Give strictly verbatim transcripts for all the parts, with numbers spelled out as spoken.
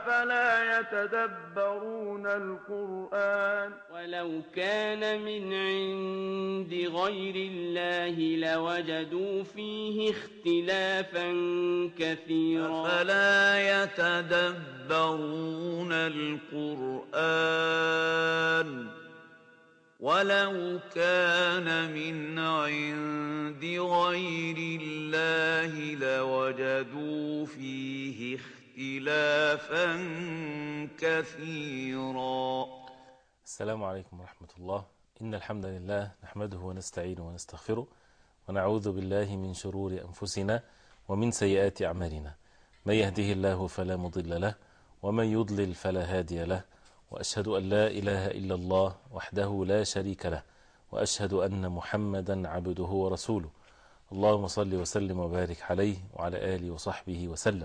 أفلا يتدبرون القرآن ولو كان من عند غير الله لوجدوا فيه اختلافا كثيرا أفلا يتدبرون القرآن ولو كان من عند غير الله لوجدوا فيه اختلافا كثيرا. السلام عليكم ورحمة الله. إن الحمد لله نحمده ونستعينه ونستغفره ونعوذ بالله من شرور أنفسنا ومن سيئات أعمالنا. من يهده الله فلا مضل له ومن يضلل فلا هادي له، وأشهد أن لا إله إلا الله وحده لا شريك له، وأشهد أن محمدا عبده ورسوله. اللهم صل وسلم وبارك عليه وعلى آله وصحبه وسلم.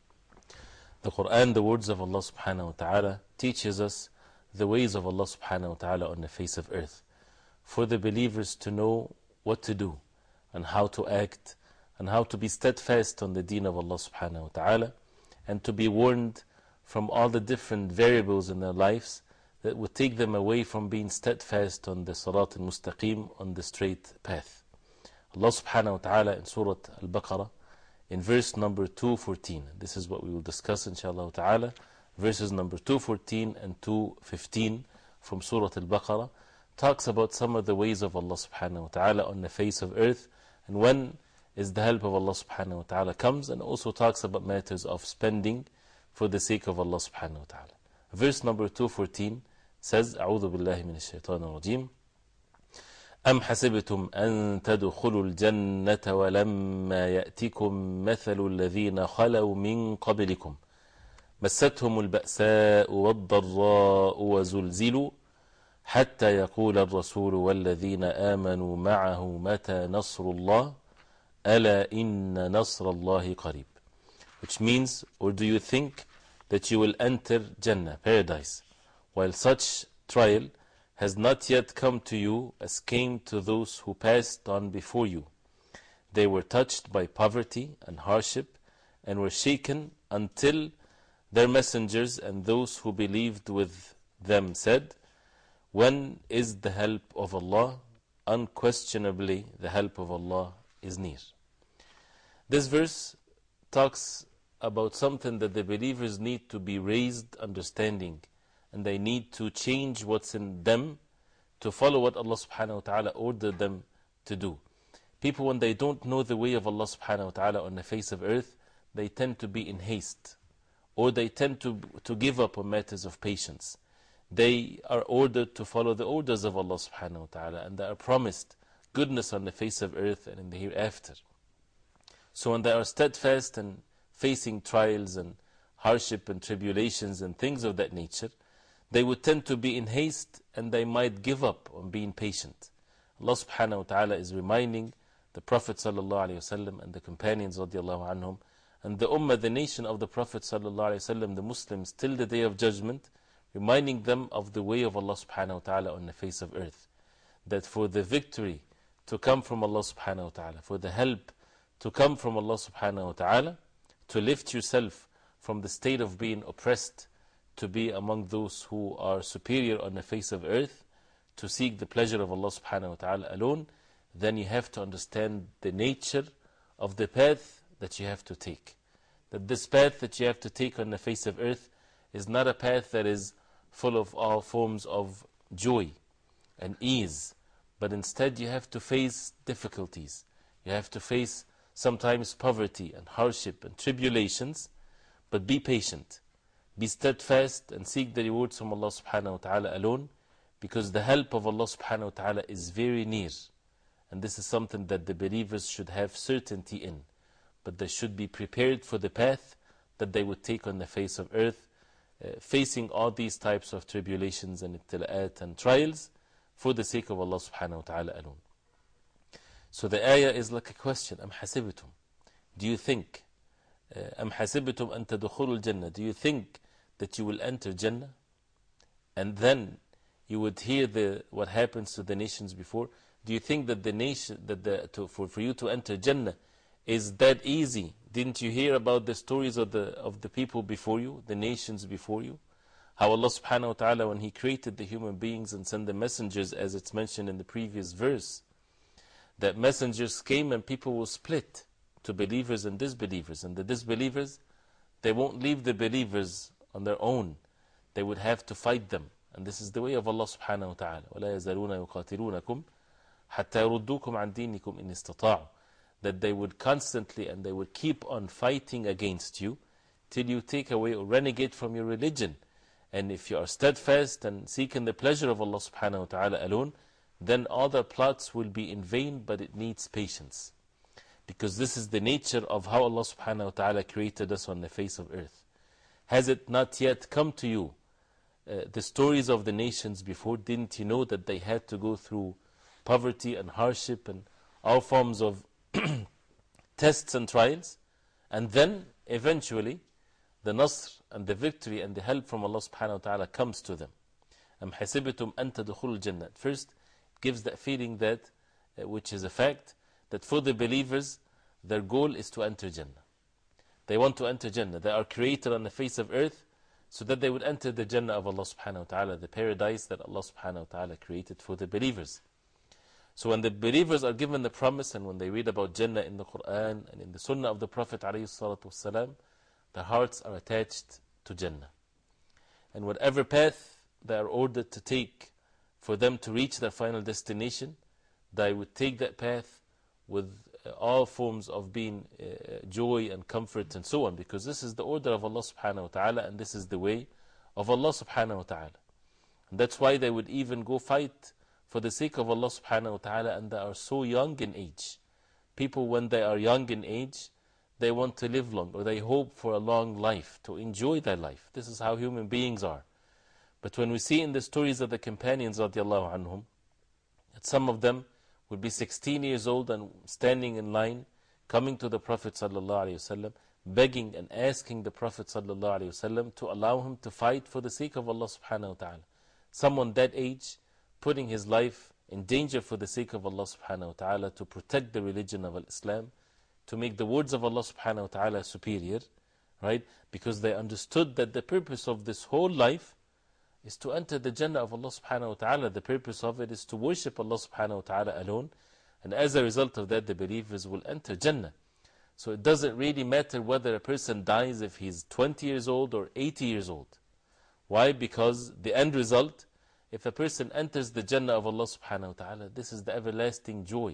The Quran, the words of Allah subhanahu wa ta'ala, teaches us the ways of Allah subhanahu wa ta'ala on the face of earth, for the believers to know what to do and how to act and how to be steadfast on the deen of Allah subhanahu wa ta'ala, and to be warned from all the different variables in their lives that would take them away from being steadfast on the Sarat al-Mustaqim, on the straight path. Allah subhanahu wa ta'ala in Surah Al-Baqarah, in verse number two fourteen, this is what we will discuss inshallah ta'ala, verses number two fourteen and two fifteen from Surah Al-Baqarah, talks about some of the ways of Allah subhanahu wa ta'ala on the face of earth, and when is the help of Allah subhanahu wa ta'ala comes, and also talks about matters of spending for the sake of Allah subhanahu wa ta'ala. Verse number two fourteen says, أعوذ بالله من الشيطان الرجيم أم حسبتم أن تدخلوا الجنة ولما يأتكم مثل الذين خلوا من قبلكم مستهم البأساء والضراء وزلزلوا حتى يقول الرسول والذين آمنوا معه متى نصر الله ألا إن نصر الله قريب. Which means, or do you think that you will enter Jannah, paradise, while such trial has not yet come to you as came to those who passed on before you? They were touched by poverty and hardship and were shaken until their messengers and those who believed with them said, when is the help of Allah? Unquestionably the help of Allah is near. This verse talks about something that the believers need to be raised understanding, and they need to change what's in them to follow what Allah subhanahu wa ta'ala ordered them to do. People, when they don't know the way of Allah subhanahu wa ta'ala on the face of earth, they tend to be in haste, or they tend to, to give up on matters of patience. They are ordered to follow the orders of Allah subhanahu wa ta'ala, and they are promised goodness on the face of earth and in the hereafter. So when they are steadfast and facing trials and hardship and tribulations and things of that nature, they would tend to be in haste and they might give up on being patient. Allah subhanahu wa ta'ala is reminding the Prophet sallallahu alayhi wa sallam and the companions radiallahu anhum and the ummah, the nation of the Prophet sallallahu alayhi wa sallam, the Muslims, till the day of judgment, reminding them of the way of Allah subhanahu wa ta'ala on the face of earth. That for the victory to come from Allah subhanahu wa ta'ala, for the help to come from Allah subhanahu wa ta'ala, to lift yourself from the state of being oppressed to be among those who are superior on the face of earth, to seek the pleasure of Allah subhanahu wa ta'ala alone, then you have to understand the nature of the path that you have to take. That this path that you have to take on the face of earth is not a path that is full of all forms of joy and ease, but instead you have to face difficulties. You have to face sometimes poverty and hardship and tribulations, but be patient, be steadfast, and seek the rewards from Allah subhanahu wa ta'ala alone, because the help of Allah subhanahu wa ta'ala is very near. And this is something that the believers should have certainty in, but they should be prepared for the path that they would take on the face of earth, uh, facing all these types of tribulations and ibtila'at and trials for the sake of Allah subhanahu wa ta'ala alone. So the ayah is like a question. Am hasibitum? Do you think? Am hasibitum an tadkhulul jannah? Do you think that you will enter Jannah? And then you would hear the what happens to the nations before. Do you think that the nation that the to, for for you to enter Jannah is that easy. Didn't you hear about the stories of the, of the people before you, the nations before you? How Allah subhanahu wa ta'ala, when He created the human beings and sent the messengers, as it's mentioned in the previous verse, that messengers came and people will split to believers and disbelievers. And the disbelievers, they won't leave the believers on their own. They would have to fight them. And this is the way of Allah subhanahu wa ta'ala. وَلَا يَزَالُونَ يُقَاتِلُونَكُمْ حَتَّى يَرُدُّوكُمْ عَنْ دِينِكُمْ إِنِ اسْتَطَاعُوا. That they would constantly and they would keep on fighting against you till you take away or renegade from your religion. And if you are steadfast and seeking the pleasure of Allah subhanahu wa ta'ala alone, then all their plots will be in vain, but it needs patience. Because this is the nature of how Allah subhanahu wa ta'ala created us on the face of earth. Has it not yet come to you uh, the stories of the nations before? Didn't you know that they had to go through poverty and hardship and all forms of tests and trials? And then eventually the nasr and the victory and the help from Allah subhanahu wa ta'ala comes to them. أَمْ حَسِبْتُمْ أَن تَدْخُلُوا الْجَنَّةِ. At first it gives that feeling that, uh, which is a fact, that for the believers their goal is to enter Jannah. They want to enter Jannah. They are created on the face of earth so that they would enter the Jannah of Allah subhanahu wa ta'ala, the paradise that Allah subhanahu wa ta'ala created for the believers. So when the believers are given the promise and when they read about Jannah in the Quran and in the Sunnah of the Prophet alayhi salatu wasalam, their hearts are attached to Jannah. And whatever path they are ordered to take for them to reach their final destination, they would take that path with uh, all forms of being uh, joy and comfort and so on, because this is the order of Allah subhanahu wa ta'ala and this is the way of Allah subhanahu wa ta'ala. And that's why they would even go fight for the sake of Allah subhanahu wa ta'ala, and they are so young in age. People, when they are young in age, they want to live long, or they hope for a long life, to enjoy their life. This is how human beings are. But when we see in the stories of the companions radiallahu anhum, that some of them would be sixteen years old and standing in line, coming to the Prophet sallallahu alaihi wasallam, begging and asking the Prophet sallallahu alaihi wasallam to allow him to fight for the sake of Allah subhanahu wa ta'ala. Someone that age, putting his life in danger for the sake of Allah subhanahu wa ta'ala, to protect the religion of Islam, to make the words of Allah subhanahu wa ta'ala superior, right? Because they understood that the purpose of this whole life is to enter the Jannah of Allah subhanahu wa ta'ala. The purpose of it is to worship Allah subhanahu wa ta'ala alone. And as a result of that, the believers will enter Jannah. So it doesn't really matter whether a person dies if he's twenty years old or eighty years old. Why? Because the end result, if a person enters the Jannah of Allah subhanahu wa ta'ala, this is the everlasting joy.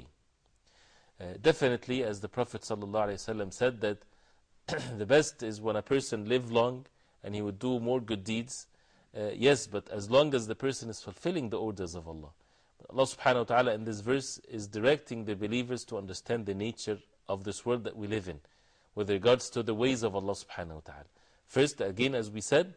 Uh, definitely, as the Prophet sallallahu alaihi wasallam said, that the best is when a person live long and he would do more good deeds. Uh, yes, but as long as the person is fulfilling the orders of Allah. But Allah subhanahu wa ta'ala in this verse is directing the believers to understand the nature of this world that we live in, with regards to the ways of Allah subhanahu wa ta'ala. First, again, as we said,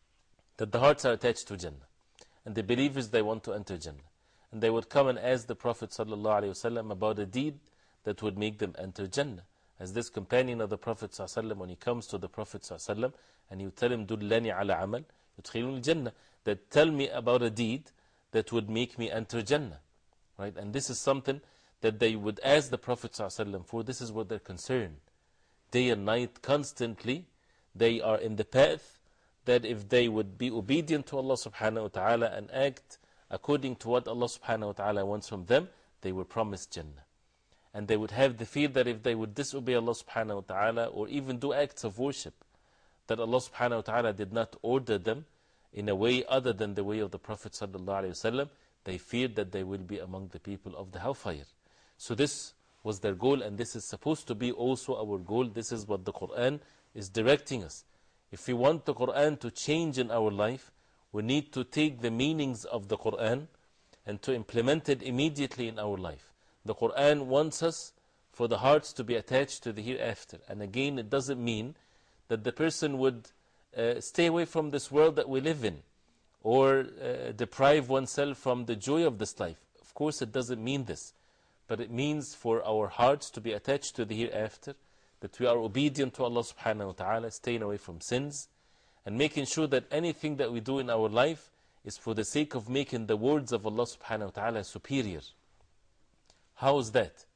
that the hearts are attached to Jannah. And the believers, they want to enter Jannah. And they would come and ask the Prophet sallallahu alaihi wasallam about a deed that would make them enter Jannah. As this companion of the Prophet sallallahu alaihi wasallam, when he comes to the Prophet sallallahu alaihi wasallam, and he would tell him, Dullani ala amal yudkhiluni Jannah, that tell me about a deed that would make me enter Jannah. Right? And this is something that they would ask the Prophet sallallahu alaihi wasallam for. This is what they're concerned. Day and night, constantly, they are in the path that if they would be obedient to Allah subhanahu wa ta'ala and act according to what Allah subhanahu wa ta'ala wants from them, they were promised Jannah. And they would have the fear that if they would disobey Allah subhanahu wa ta'ala or even do acts of worship that Allah subhanahu wa ta'ala did not order them in a way other than the way of the Prophet sallallahu alaihi wasallam, they feared that they will be among the people of the hellfire. So this was their goal, and this is supposed to be also our goal. This is what the Quran is directing us. If we want the Quran to change in our life, we need to take the meanings of the Quran and to implement it immediately in our life. The Quran wants us for the hearts to be attached to the hereafter. And again, it doesn't mean that the person would uh, stay away from this world that we live in, or uh, deprive oneself from the joy of this life. Of course, it doesn't mean this. But it means for our hearts to be attached to the hereafter, that we are obedient to Allah subhanahu wa ta'ala, staying away from sins, and making sure that anything that we do in our life is for the sake of making the words of Allah subhanahu wa ta'ala superior. How is that?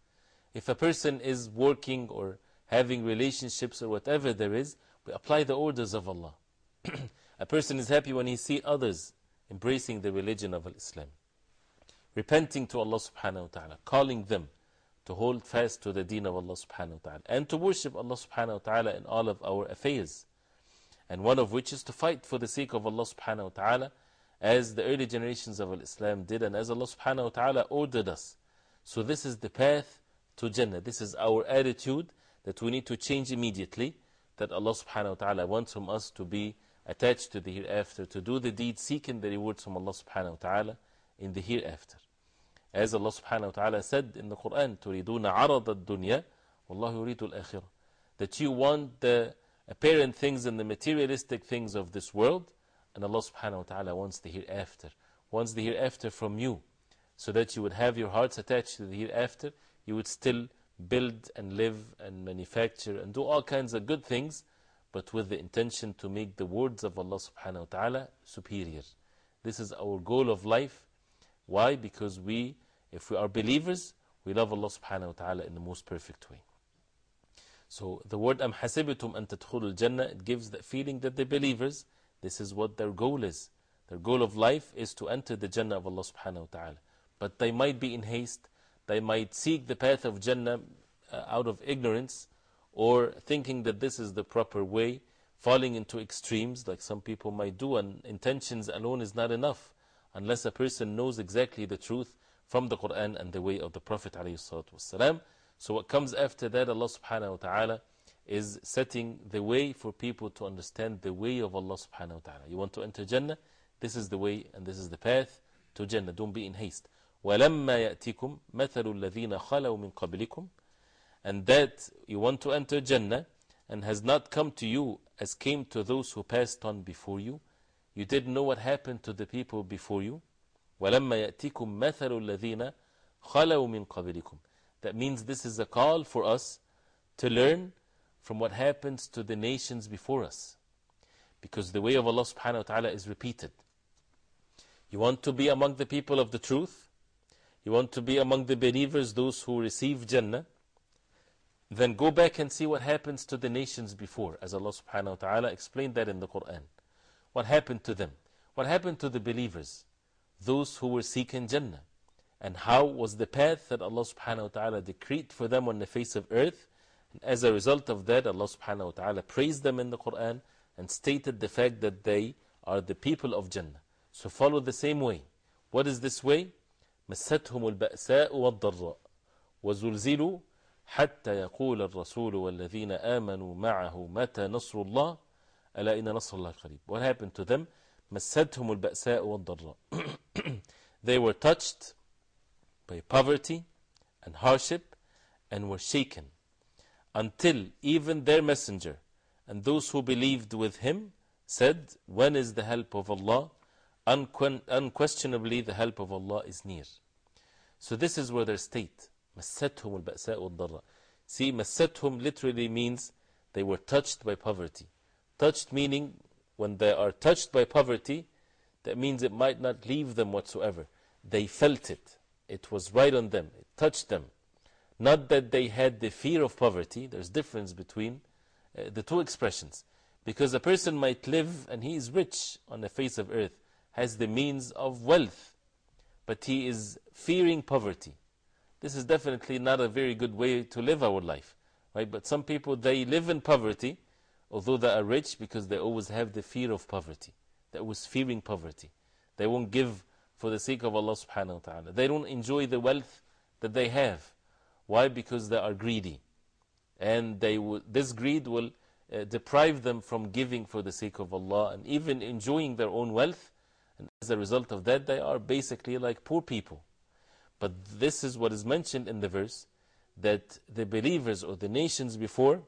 If a person is working or having relationships or whatever there is, we apply the orders of Allah. A person is happy when he sees others embracing the religion of Islam, repenting to Allah subhanahu wa ta'ala, calling them to hold fast to the deen of Allah subhanahu wa ta'ala, and to worship Allah subhanahu wa ta'ala in all of our affairs. And one of which is to fight for the sake of Allah subhanahu wa ta'ala, as the early generations of Islam did, and as Allah subhanahu wa ta'ala ordered us. So this is the path to Jannah. This is our attitude that we need to change immediately, that Allah subhanahu wa ta'ala wants from us to be attached to the hereafter, to do the deed seeking the rewards from Allah subhanahu wa ta'ala in the hereafter. As Allah subhanahu wa ta'ala said in the Quran, تُرِيدُونَ عَرَضَ الدُّنْيَا وَاللَّهُ يُرِيدُ الْآخِرَةِ, that you want the apparent things and the materialistic things of this world, and Allah subhanahu wa ta'ala wants the hereafter, wants the hereafter from you, so that you would have your hearts attached to the hereafter, you would still build and live and manufacture and do all kinds of good things, but with the intention to make the words of Allah subhanahu wa ta'ala superior. This is our goal of life. Why? Because we, if we are believers, we love Allah subhanahu wa ta'ala in the most perfect way. So the word أَمْ حَسِبْتُمْ أَن تَدْخُلُوا الْجَنَّةِ, it gives the feeling that the believers, this is what their goal is. Their goal of life is to enter the Jannah of Allah subhanahu wa ta'ala. But they might be in haste, they might seek the path of Jannah uh, out of ignorance, or thinking that this is the proper way, falling into extremes like some people might do, and intentions alone is not enough unless a person knows exactly the truth from the Quran and the way of the Prophet ﷺ. So what comes after that, Allah subhanahu wa ta'ala is setting the way for people to understand the way of Allah subhanahu wa ta'ala. You want to enter Jannah? This is the way and this is the path to Jannah. Don't be in haste. وَلَمَّا يَأْتِكُمْ مَثَلُ الَّذِينَ خَلَوْا مِنْ قَبْلِكُمْ, and that you want to enter Jannah and has not come to you as came to those who passed on before you. You didn't know what happened to the people before you. وَلَمَّا يَأْتِكُمْ مَثَلُ الَّذِينَ خَلَوْا مِنْ قَبْلِكُمْ. That means this is a call for us to learn from what happens to the nations before us. Because the way of Allah subhanahu wa ta'ala is repeated. You want to be among the people of the truth, you want to be among the believers, those who receive Jannah, then go back and see what happens to the nations before, as Allah subhanahu wa ta'ala explained that in the Quran. What happened to them? What happened to the believers? Those who were seeking Jannah. And how was the path that Allah subhanahu wa ta'ala decreed for them on the face of earth? And as a result of that, Allah subhanahu wa ta'ala praised them in the Quran and stated the fact that they are the people of Jannah. So follow the same way. What is this way? مَسَّتْهُمُ الْبَأْسَاءُ وَالضَّرَّاءُ وَزُلْزِلُوا حَتَّى يَقُولَ الرَّسُولُ وَالَّذِينَ آمَنُوا مَعَهُ مَتَى نَصْرُ اللَّهِ أَلَا إِنَّ نَصْرَ اللَّهِ قَرِيبٌ. What happened to them? مَسَّتْهُمُ الْبَأْسَاءُ وَالضَّرَّاءُ. They were touched by poverty and hardship and were shaken, until even their messenger and those who believed with him said, when is the help of Allah? Unqu unquestionably the help of Allah is near. So this is where their state. مَسَّتْهُمُ الْبَأْسَاءُ وَالضَّرَّاءُ. See, مَسَّتْهُم literally means they were touched by poverty. Touched meaning, when they are touched by poverty, that means it might not leave them whatsoever. They felt it. It was right on them. It touched them. Not that they had the fear of poverty. There's difference between uh, the two expressions. Because a person might live and he is rich on the face of earth, has the means of wealth, but he is fearing poverty. This is definitely not a very good way to live our life. Right? But some people, they live in poverty, although they are rich, because they always have the fear of poverty. They always fearing poverty. They won't give for the sake of Allah subhanahu wa ta'ala. They don't enjoy the wealth that they have. Why? Because they are greedy. And they will, this greed will uh, deprive them from giving for the sake of Allah and even enjoying their own wealth. And as a result of that, they are basically like poor people. But this is what is mentioned in the verse, that the believers or the nations before,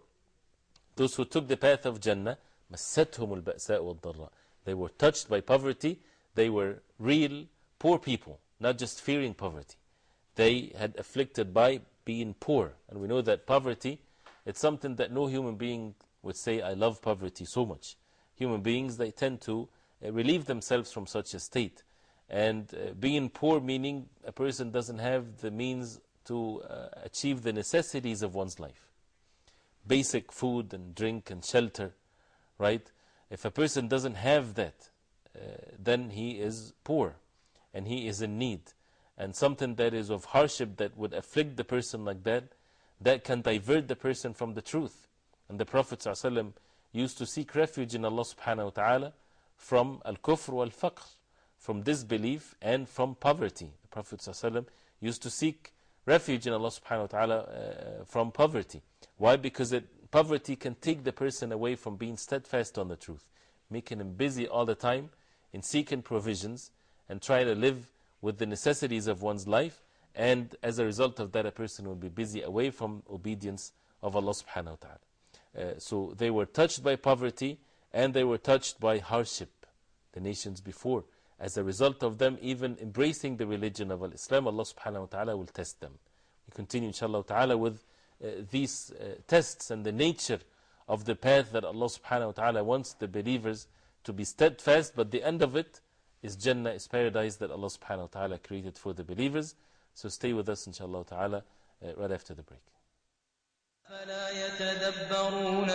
those who took the path of Jannah, مَسَّتْهُمُ الْبَأْسَاءُ وَالضَّرَّاءُ. They were touched by poverty. They were real poor people, not just fearing poverty. They had afflicted by being poor. And we know that poverty, it's something that no human being would say, I love poverty so much. Human beings, they tend to uh, relieve themselves from such a state. And uh, being poor meaning a person doesn't have the means to uh, achieve the necessities of one's life. Basic food and drink and shelter, right? If a person doesn't have that, uh, then he is poor and he is in need. And something that is of hardship that would afflict the person like that, that can divert the person from the truth. And the Prophet ﷺ used to seek refuge in Allah subhanahu wa ta'ala from al-kufr wal-faqr, from disbelief and from poverty. The Prophet ﷺ used to seek refuge in Allah subhanahu wa ta'ala uh, from poverty. Why? Because it, poverty can take the person away from being steadfast on the truth, making him busy all the time in seeking provisions and trying to live with the necessities of one's life, and as a result of that a person will be busy away from obedience of Allah subhanahu wa ta'ala. Uh, so they were touched by poverty and they were touched by hardship, the nations before. As a result of them even embracing the religion of Islam, Allah subhanahu wa ta'ala will test them. We continue inshallah ta'ala with uh, these uh, tests and the nature of the path that Allah subhanahu wa ta'ala wants the believers to be steadfast, but the end of it is Jannah, is paradise that Allah subhanahu wa ta'ala created for the believers. So stay with us inshallah ta'ala uh, right after the break. فلا يتدبرون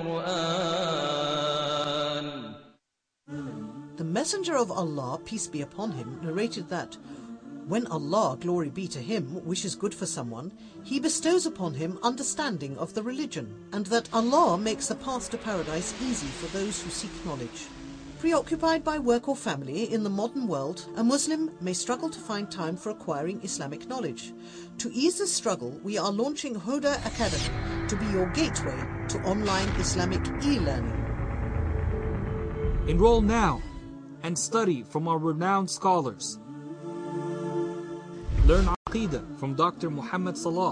القرآن. The Messenger of Allah, peace be upon him, narrated that when Allah, glory be to him, wishes good for someone, he bestows upon him understanding of the religion, and that Allah makes the path to paradise easy for those who seek knowledge. Preoccupied by work or family in the modern world, a Muslim may struggle to find time for acquiring Islamic knowledge. To ease this struggle, we are launching Huda Academy to be your gateway to online Islamic e-learning. Enroll now and study from our renowned scholars. Learn Aqidah from Doctor Muhammad Salah.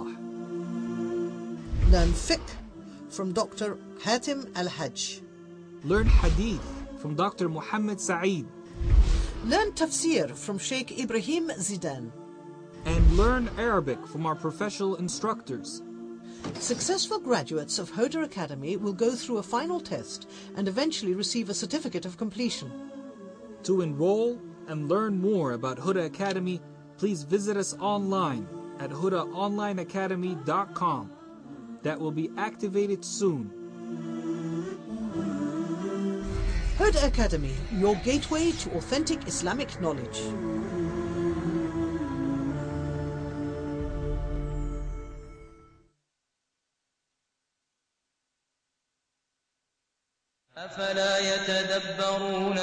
Learn Fiqh from Doctor Hatim Al-Hajj. Learn Hadith from Doctor Muhammad Sa'id. Learn Tafsir from Sheikh Ibrahim Zidan. And learn Arabic from our professional instructors. Successful graduates of Huda Academy will go through a final test and eventually receive a certificate of completion. To enroll and learn more about Huda Academy, please visit us online at huda online academy dot com. That will be activated soon. Huda Academy, your gateway to authentic Islamic knowledge. أفلا يتدبرون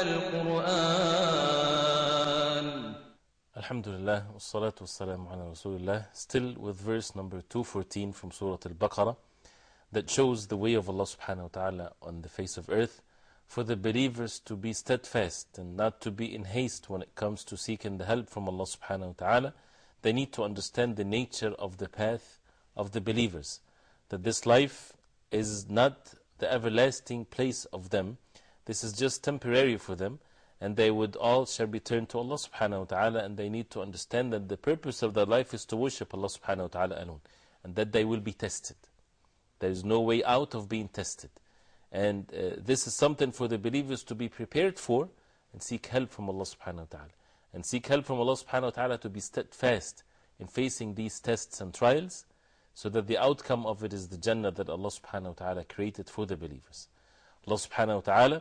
القرآن. Alhamdulillah, wassalatu wassalamu ala Rasulullah. Still with verse number two fourteen from Surah Al-Baqarah, that shows the way of Allah subhanahu wa ta'ala on the face of earth for the believers to be steadfast and not to be in haste when it comes to seeking the help from Allah subhanahu wa ta'ala. They need to understand the nature of the path of the believers, that this life is not the everlasting place of them. This is just temporary for them, and they would all shall return to Allah subhanahu wa ta'ala, and they need to understand that the purpose of their life is to worship Allah subhanahu wa ta'ala alone, and that they will be tested. There is no way out of being tested. And uh, this is something for the believers to be prepared for and seek help from Allah subhanahu wa ta'ala. And seek help from Allah subhanahu wa ta'ala to be steadfast in facing these tests and trials, so that the outcome of it is the Jannah that Allah subhanahu wa ta'ala created for the believers. Allah subhanahu wa ta'ala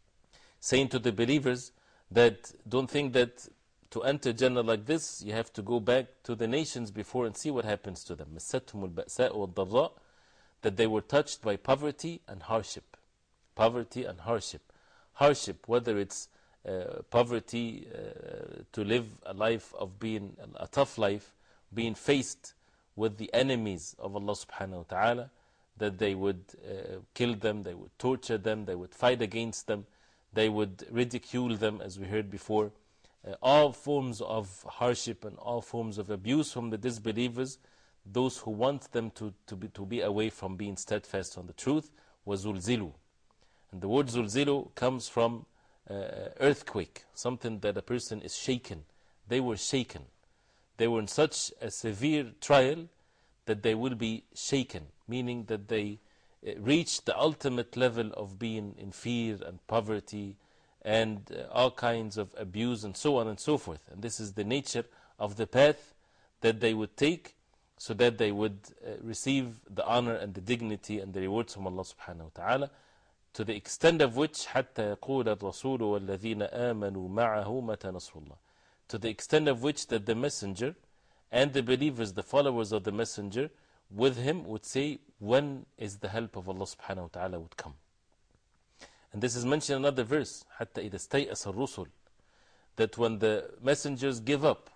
saying to the believers that don't think that to enter Jannah like this, you have to go back to the nations before and see what happens to them. مَسَّتْهُمُ الْبَأْسَاءُ وَالضَّرَّاءُ, that they were touched by poverty and hardship. Poverty and hardship. Hardship, whether it's uh, poverty uh, to live a life of being a tough life, being faced with the enemies of Allah subhanahu wa ta'ala, that they would uh, kill them, they would torture them, they would fight against them, they would ridicule them, as we heard before. Uh, all forms of hardship and all forms of abuse from the disbelievers, those who want them to, to, be, to be away from being steadfast on the truth, was zulzilu. And the word zulzilu comes from uh, earthquake, something that a person is shaken. They were shaken. They were in such a severe trial that they will be shaken, meaning that they reach the ultimate level of being in fear and poverty and uh, all kinds of abuse and so on and so forth. And this is the nature of the path that they would take so that they would uh, receive the honor and the dignity and the rewards from Allah subhanahu wa ta'ala, to the extent of which حتى يقول الرسول والذين آمنوا معه متى نصر الله, to the extent of which that the messenger and the believers, the followers of the messenger with him would say, when is the help of Allah subhanahu wa ta'ala would come. And this is mentioned in another verse, حتى إذا استيأس الرسل, that when the messengers give up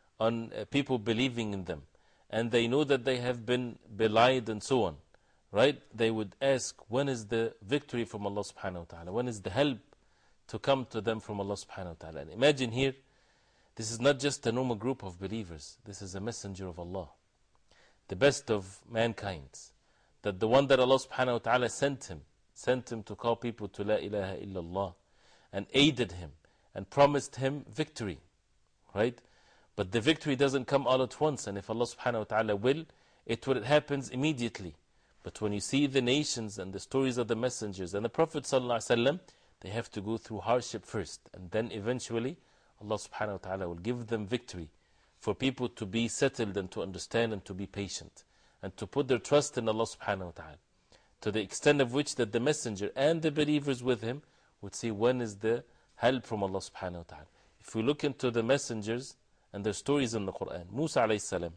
on uh, people believing in them, and they know that they have been belied and so on, right? They would ask, when is the victory from Allah subhanahu wa ta'ala? When is the help to come to them from Allah subhanahu wa ta'ala? And imagine here, this is not just a normal group of believers. This is a messenger of Allah, the best of mankind. That the one that Allah subhanahu wa ta'ala sent him, sent him to call people to La ilaha illallah, and aided him, and promised him victory, right? But the victory doesn't come all at once, and if Allah subhanahu wa ta'ala will, it will happens immediately. But when you see the nations and the stories of the messengers and the Prophet sallallahu alaihi wasallam, they have to go through hardship first, and then eventually Allah subhanahu wa ta'ala will give them victory, for people to be settled and to understand and to be patient, and to put their trust in Allah subhanahu wa ta'ala, to the extent of which that the messenger and the believers with him would say, when is the help from Allah subhanahu wa ta'ala? If we look into the messengers and their stories in the Quran, Musa alayhi salam,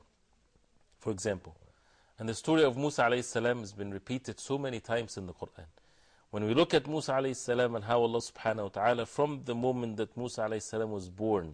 for example, and the story of Musa alayhi salam has been repeated so many times in the Quran. When we look at Musa alayhi salam and how Allah subhanahu wa ta'ala, from the moment that Musa alayhi salam was born,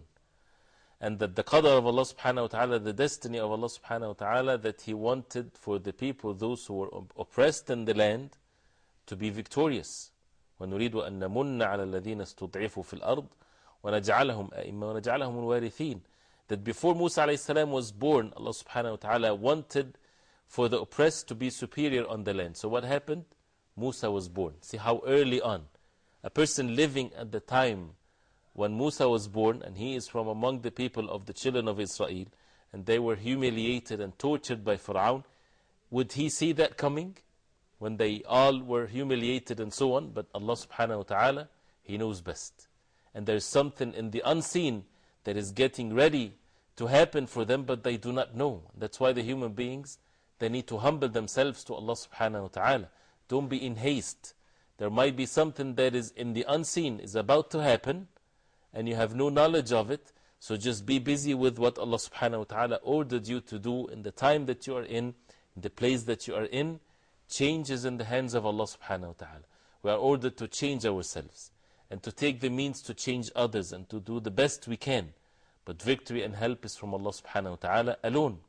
and that the qadr of Allah subhanahu wa ta'ala, the destiny of Allah subhanahu wa ta'ala, that He wanted for the people, those who were oppressed in the land, to be victorious. وَنُرِيدُ أَن نَمُنَّ عَلَى الَّذِينَ اسْتُضْعِفُوا فِي الْأَرْضِ وَنَجْعَلَهُمْ أَئِمَّةً وَنَجْعَلَهُمُ الْوَارِثِينَ. That before Musa alayhi salam was born, Allah subhanahu wa ta'ala wanted for the oppressed to be superior on the land. So what happened? Musa was born. See how early on. A person living at the time when Musa was born, and he is from among the people of the children of Israel, and they were humiliated and tortured by Pharaoh, would he see that coming? When they all were humiliated and so on, but Allah subhanahu wa ta'ala, He knows best. And there's something in the unseen that is getting ready to happen for them, but they do not know. That's why the human beings, they need to humble themselves to Allah subhanahu wa ta'ala. Don't be in haste. There might be something that is in the unseen, is about to happen, and you have no knowledge of it. So just be busy with what Allah subhanahu wa ta'ala ordered you to do in the time that you are in, in the place that you are in. Change is in the hands of Allah subhanahu wa ta'ala. We are ordered to change ourselves, and to take the means to change others, and to do the best we can. But victory and help is from Allah subhanahu wa ta'ala alone.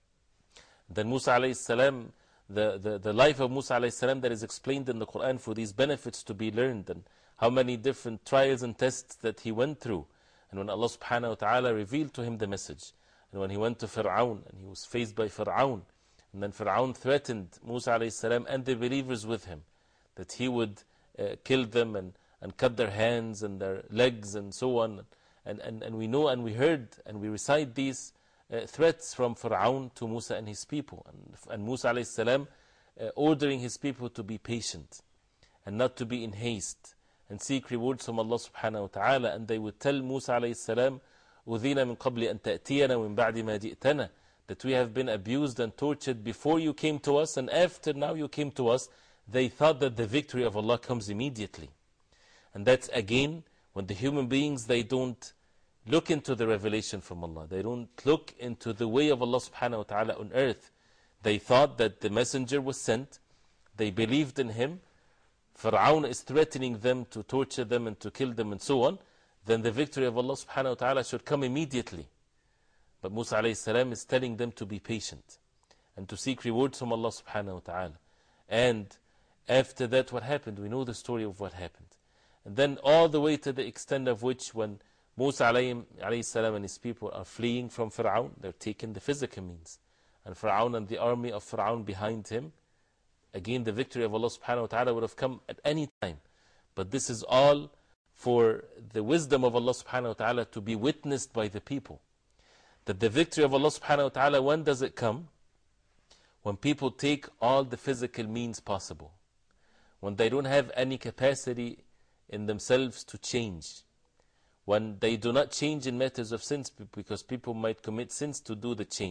Then Musa alayhi salam, the, the, the life of Musa alayhi salam that is explained in the Quran, for these benefits to be learned, and how many different trials and tests that he went through. And when Allah subhanahu wa ta'ala revealed to him the message, and when he went to Fir'aun, and he was faced by Fir'aun, and then Fir'aun threatened Musa alayhi salam and the believers with him, that he would uh, kill them and, and cut their hands and their legs and so on. And, and, and we know and we heard and we recite these uh, threats from Fir'aun to Musa and his people. And, and Musa alayhi salam uh, ordering his people to be patient and not to be in haste, and seek rewards from Allah subhanahu wa ta'ala. And they would tell Musa alayhi salam, أُذِينَ مِن قَبْلِ أَن تَأْتِيَنَا وَمِن بَعْدِ مَا جِئْتَنَا, that we have been abused and tortured before you came to us, and after now you came to us. They thought that the victory of Allah comes immediately. And that's again when the human beings, they don't look into the revelation from Allah. They don't look into the way of Allah subhanahu wa ta'ala on earth. They thought that the messenger was sent. They believed in him. Fir'aun is threatening them to torture them and to kill them and so on. Then the victory of Allah subhanahu wa ta'ala should come immediately. But Musa alayhi salam is telling them to be patient and to seek rewards from Allah subhanahu wa ta'ala. And after that, what happened? We know the story of what happened. And then all the way to the extent of which, when Musa alayhi salam and his people are fleeing from Fir'aun, they're taking the physical means. And Fir'aun and the army of Fir'aun behind him, again the victory of Allah subhanahu wa ta'ala would have come at any time. But this is all for the wisdom of Allah subhanahu wa ta'ala to be witnessed by the people. That the victory of Allah subhanahu wa ta'ala, when does it come? When people take all the physical means possible. When they don't have any capacity in themselves to change. When they do not change in matters of sins, because people might commit sins to do the change.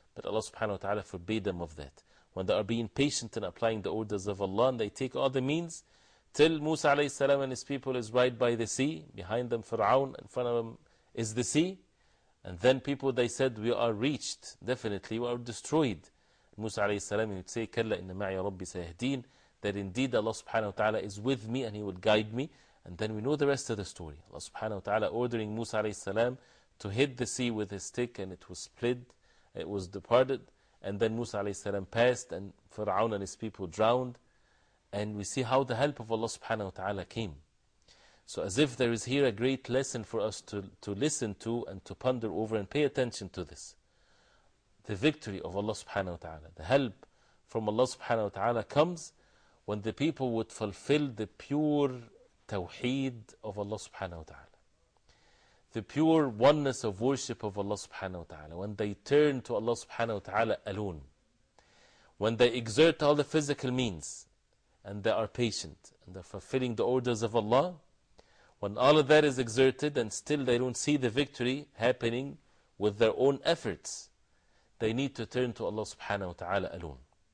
but Allah subhanahu wa ta'ala forbade them of that. When they are being patient in applying the orders of Allah, and they take all the means, till Musa alayhi salam and his people is right by the sea, behind them Fir'aun, in front of them is the sea, and then people, they said, we are reached, definitely we are destroyed. Musa alayhi salam, he would say, Kalla inna ma'i rabbi sayahdeen, that indeed Allah subhanahu wa ta'ala is with me and He will guide me. And then we know the rest of the story. Allah subhanahu wa ta'ala ordering Musa alayhi salam to hit the sea with his stick, and it was split, it was departed, and then Musa alayhi salam passed, and Fir'aun and his people drowned. And we see how the help of Allah subhanahu wa ta'ala came. So as if there is here a great lesson for us to, to listen to and to ponder over and pay attention to this. The victory of Allah subhanahu wa ta'ala, the help from Allah subhanahu wa ta'ala comes when the people would fulfill the pure tawheed of Allah subhanahu wa ta'ala, the pure oneness of worship of Allah subhanahu wa ta'ala, when they turn to Allah subhanahu wa ta'ala alone, when they exert all the physical means and they are patient and they're fulfilling the orders of Allah, when all of that is exerted and still they don't see the victory happening with their own efforts, they need to turn to Allah subhanahu wa ta'ala alone.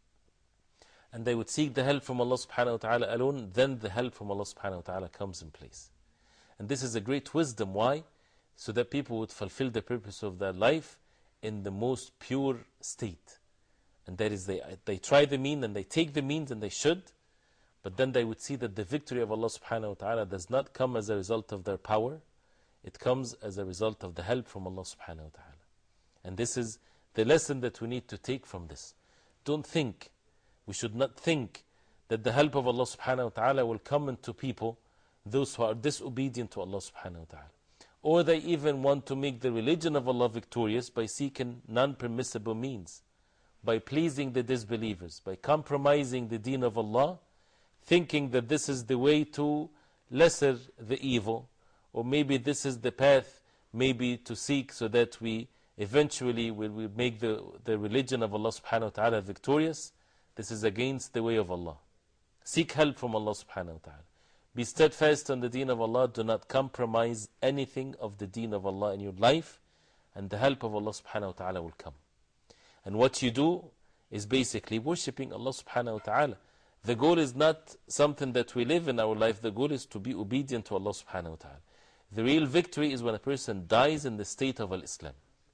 And they would seek the help from Allah subhanahu wa ta'ala alone, then the help from Allah subhanahu wa ta'ala comes in place. And this is a great wisdom. Why? So that people would fulfill the purpose of their life in the most pure state. And that is, they, they try the means and they take the means, and they should, but then they would see that the victory of Allah subhanahu wa ta'ala does not come as a result of their power, it comes as a result of the help from Allah subhanahu wa ta'ala. And this is the lesson that we need to take from this. Don't think, we should not think that the help of Allah subhanahu wa ta'ala will come into people, those who are disobedient to Allah subhanahu wa ta'ala. Or they even want to make the religion of Allah victorious by seeking non-permissible means, by pleasing the disbelievers, by compromising the deen of Allah, thinking that this is the way to lesser the evil, or maybe this is the path maybe to seek so that we eventually will we make the, the religion of Allah subhanahu wa ta'ala victorious. This is against the way of Allah. Seek help from Allah subhanahu wa ta'ala. Be steadfast on the deen of Allah. Do not compromise anything of the deen of Allah in your life, and the help of Allah subhanahu wa ta'ala will come. And what you do is basically worshipping Allah subhanahu wa ta'ala. The goal is not something that we live in our life. The goal is to be obedient to Allah subhanahu wa ta'ala. The real victory is when a person dies in the state of Al-Islam.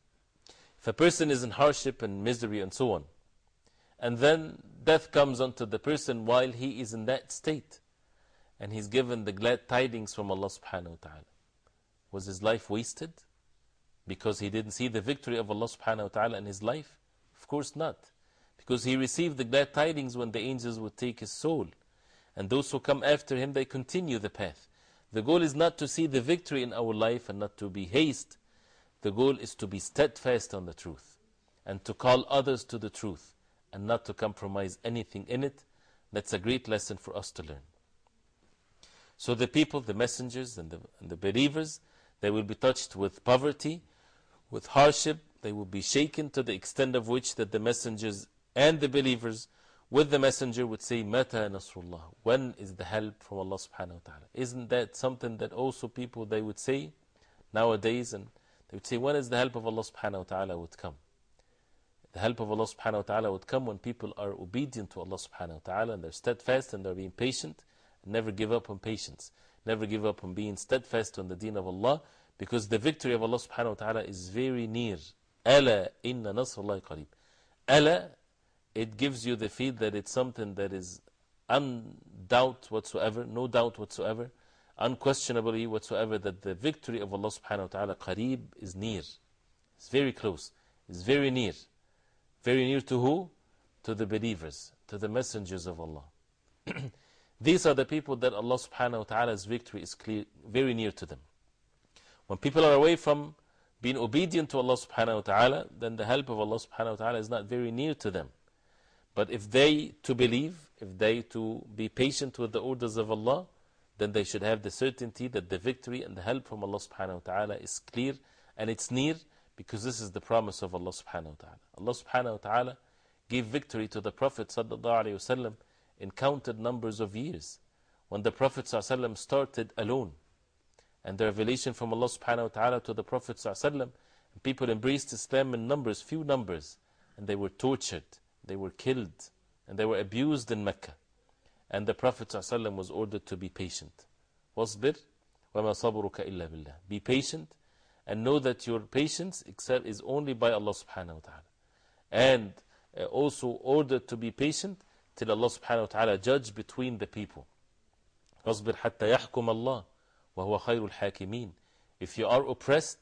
If a person is in hardship and misery and so on, and then death comes unto the person while he is in that state, and he's given the glad tidings from Allah subhanahu wa ta'ala, was his life wasted because he didn't see the victory of Allah subhanahu wa ta'ala in his life? Of course not. Because he received the glad tidings when the angels would take his soul. And those who come after him, they continue the path. The goal is not to see the victory in our life and not to be hasty. The goal is to be steadfast on the truth and to call others to the truth and not to compromise anything in it. That's a great lesson for us to learn. So the people, the messengers and the, and the believers, they will be touched with poverty, with hardship. They will be shaken to the extent of which that the messengers and the believers with the messenger would say, Mata Nasrullah, when is the help from Allah subhanahu wa ta'ala? Isn't that something that also people, they would say nowadays? And they would say, when is the help of Allah subhanahu wa ta'ala would come? The help of Allah subhanahu wa ta'ala would come when people are obedient to Allah subhanahu wa ta'ala, and they're steadfast and they're being patient, and never give up on patience, never give up on being steadfast on the deen of Allah, because the victory of Allah subhanahu wa ta'ala is very near. Ala inna nasrullahi qareeb. Ala, it gives you the feel that it's something that is undoubt whatsoever, no doubt whatsoever, unquestionably whatsoever, that the victory of Allah subhanahu wa ta'ala, qareeb, is near. It's very close. It's very near. Very near to who? To the believers, to the messengers of Allah. These are the people that Allah subhanahu wa ta'ala's victory is clear, very near to them. When people are away from being obedient to Allah subhanahu wa ta'ala, then the help of Allah subhanahu wa ta'ala is not very near to them. But if they to believe, if they to be patient with the orders of Allah, then they should have the certainty that the victory and the help from Allah subhanahu wa ta'ala is clear and it's near, because this is the promise of Allah subhanahu wa ta'ala. Allah subhanahu wa ta'ala gave victory to the Prophet sallallahu alayhi wa sallam in counted numbers of years. When the Prophet sallallahu alayhi wa sallam started alone, and the revelation from Allah subhanahu wa ta'ala to the Prophet sallallahu alayhi wa sallam, people embraced Islam in numbers, few numbers. and they were tortured, they were killed, and they were abused in Mecca. And the Prophet ﷺ was ordered to be patient. وَاصْبِرْ وَمَا صَبْرُكَ إِلَّا بِاللَّهِ. Be patient, and know that your patience except is only by Allah subhanahu wa ta'ala. And uh, also ordered to be patient till Allah subhanahu wa ta'ala judge between the people. وَاصْبِرْ حَتَّى يَحْكُمَ اللَّهُ وَهُوَ خَيْرُ الْحَاكِمِينَ. If you are oppressed,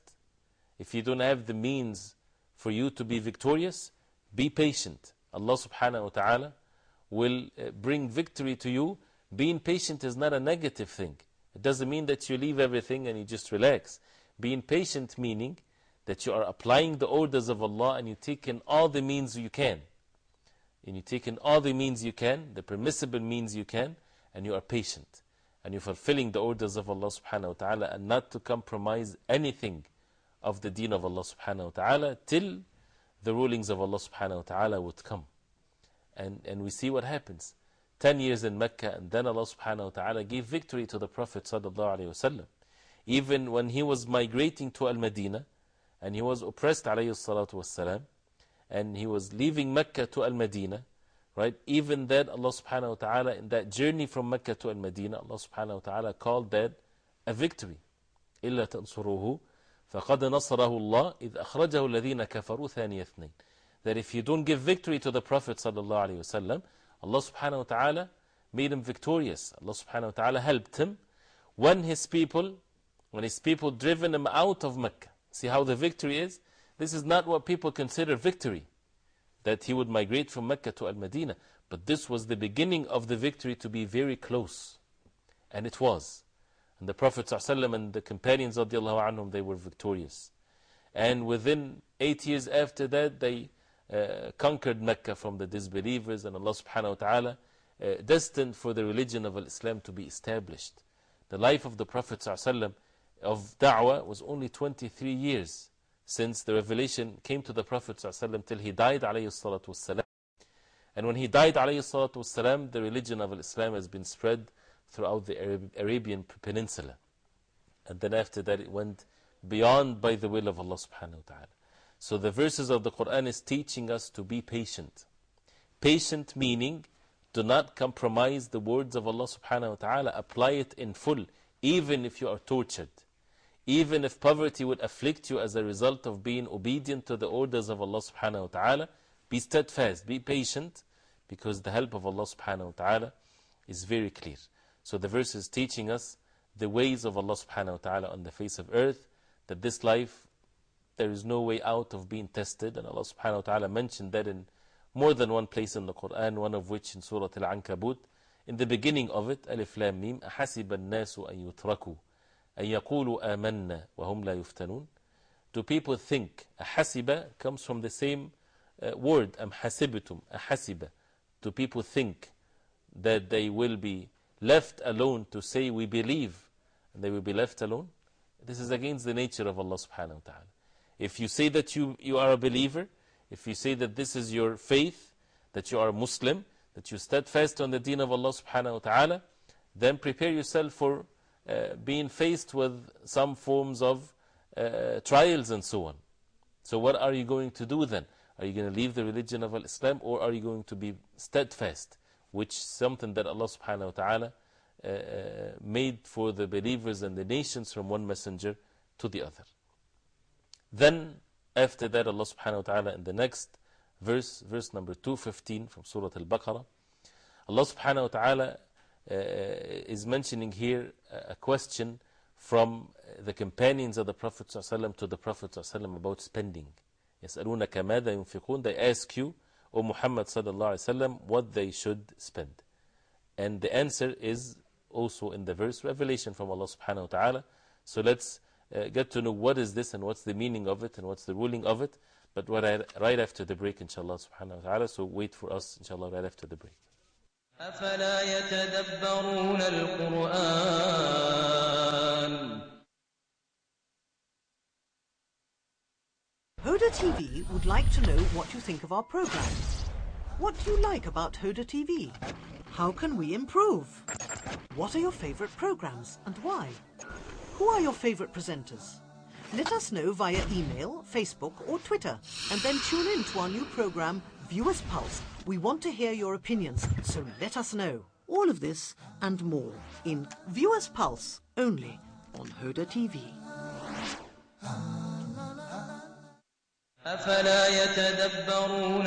if you don't have the means for you to be victorious, be patient. Allah subhanahu wa ta'ala will uh, bring victory to you. Being patient is not a negative thing. It doesn't mean that you leave everything and you just relax. Being patient meaning that you are applying the orders of Allah and you take in all the means you can. And you take in all the means you can, the permissible means you can, and you are patient. And you're fulfilling the orders of Allah subhanahu wa ta'ala and not to compromise anything of the deen of Allah subhanahu wa ta'ala till the rulings of Allah subhanahu wa ta'ala would come. And, and we see what happens. Ten years in Mecca, and then Allah subhanahu wa ta'ala gave victory to the Prophet sallallahu alayhi wa sallam. Even when he was migrating to Al-Madinah, and he was oppressed alayhi salatu wassalam, and he was leaving Mecca to Al-Madinah, right? Even that, Allah subhanahu wa ta'ala, in that journey from Mecca to Al-Madinah, Allah subhanahu wa ta'ala called that a victory. إِلَّا تَنْصُرُوهُ فَقَدْ نَصَرَهُ اللَّهِ إِذْ أَخْرَجَهُ الَّذِينَ كَفَرُوا ثَانِيَ اثْنَيْنِ. That if you don't give victory to the Prophet sallallahu alayhi wa sallam, Allah subhanahu wa ta'ala made him victorious. Allah subhanahu wa ta'ala helped him when his people, when his people driven him out of Mecca. See how the victory is? This is not what people consider victory, that he would migrate from Mecca to Al-Madinah. But this was the beginning of the victory to be very close. And it was. And the Prophet ﷺ and the companions radiallahu anhum, they were victorious. And within eight years after that, they uh, conquered Mecca from the disbelievers, and Allah subhanahu wa ta'ala uh, destined for the religion of Islam to be established. The life of the Prophet ﷺ of da'wah was only twenty-three years since the revelation came to the Prophet ﷺ till he died alayhi salatu wassalam. And when he died alayhi salatu wassalam, the religion of Islam has been spread throughout the Arab Arabian Peninsula. And then after that it went beyond by the will of Allah subhanahu wa ta'ala. So the verses of the Quran is teaching us to be patient. Patient meaning, do not compromise the words of Allah subhanahu wa ta'ala. Apply it in full, even if you are tortured. Even if poverty would afflict you as a result of being obedient to the orders of Allah subhanahu wa ta'ala, be steadfast, be patient, because the help of Allah subhanahu wa ta'ala is very clear. So the verse is teaching us the ways of Allah subhanahu wa ta'ala on the face of earth, that this life, there is no way out of being tested. And Allah subhanahu wa ta'ala mentioned that in more than one place in the Quran, one of which in Surah Al-Ankabut. In the beginning of it, Alif Lam Mim, أَحَسِبَ النَّاسُ أَن يُتْرَكُوا أَن يَقُولُوا آمَنَّا وَهُمْ لَا يُفْتَنُونَ. Do people think? أَحَسِبَ comes from the same uh, word, أَمْ حَسِبْتُمْ أَحَسِبَ. Do people think that they will be left alone to say we believe, and they will be left alone? This is against the nature of Allah subhanahu wa ta'ala. If you say that you, you are a believer, if you say that this is your faith, that you are a Muslim, that you steadfast on the deen of Allah subhanahu wa ta'ala, then prepare yourself for uh, being faced with some forms of uh, trials and so on. So what are you going to do then? Are you going to leave the religion of Islam, or are you going to be steadfast? Which is something that Allah subhanahu wa ta'ala uh, made for the believers and the nations from one messenger to the other. Then after that, Allah subhanahu wa ta'ala in the next verse, verse number two fifteen from Surah Al-Baqarah, Allah subhanahu wa ta'ala uh, is mentioning here a question from the companions of the Prophet ﷺ to the Prophet ﷺ about spending. يَسْأَلُونَكَ مَاذَا يُنْفِقُونَ. They ask you, O Muhammad sallallahu alayhi wa sallam, what they should spend. And the answer is also in the verse, revelation from Allah subhanahu wa ta'ala. So let's uh, get to know what is this and what's the meaning of it and what's the ruling of it. But what I, right after the break, inshallah subhanahu wa ta'ala. So wait for us, inshallah, right after the break. أفلا يتدبرون القرآن. Hoda T V would like to know what you think of our programs. What do you like about Hoda T V? How can we improve? What are your favorite programs and why? Who are your favorite presenters? Let us know via email, Facebook or Twitter, and then tune in to our new program, Viewers Pulse. We want to hear your opinions, so let us know. All of this and more in Viewers Pulse, only on Huda T V. أفلا يتدبرون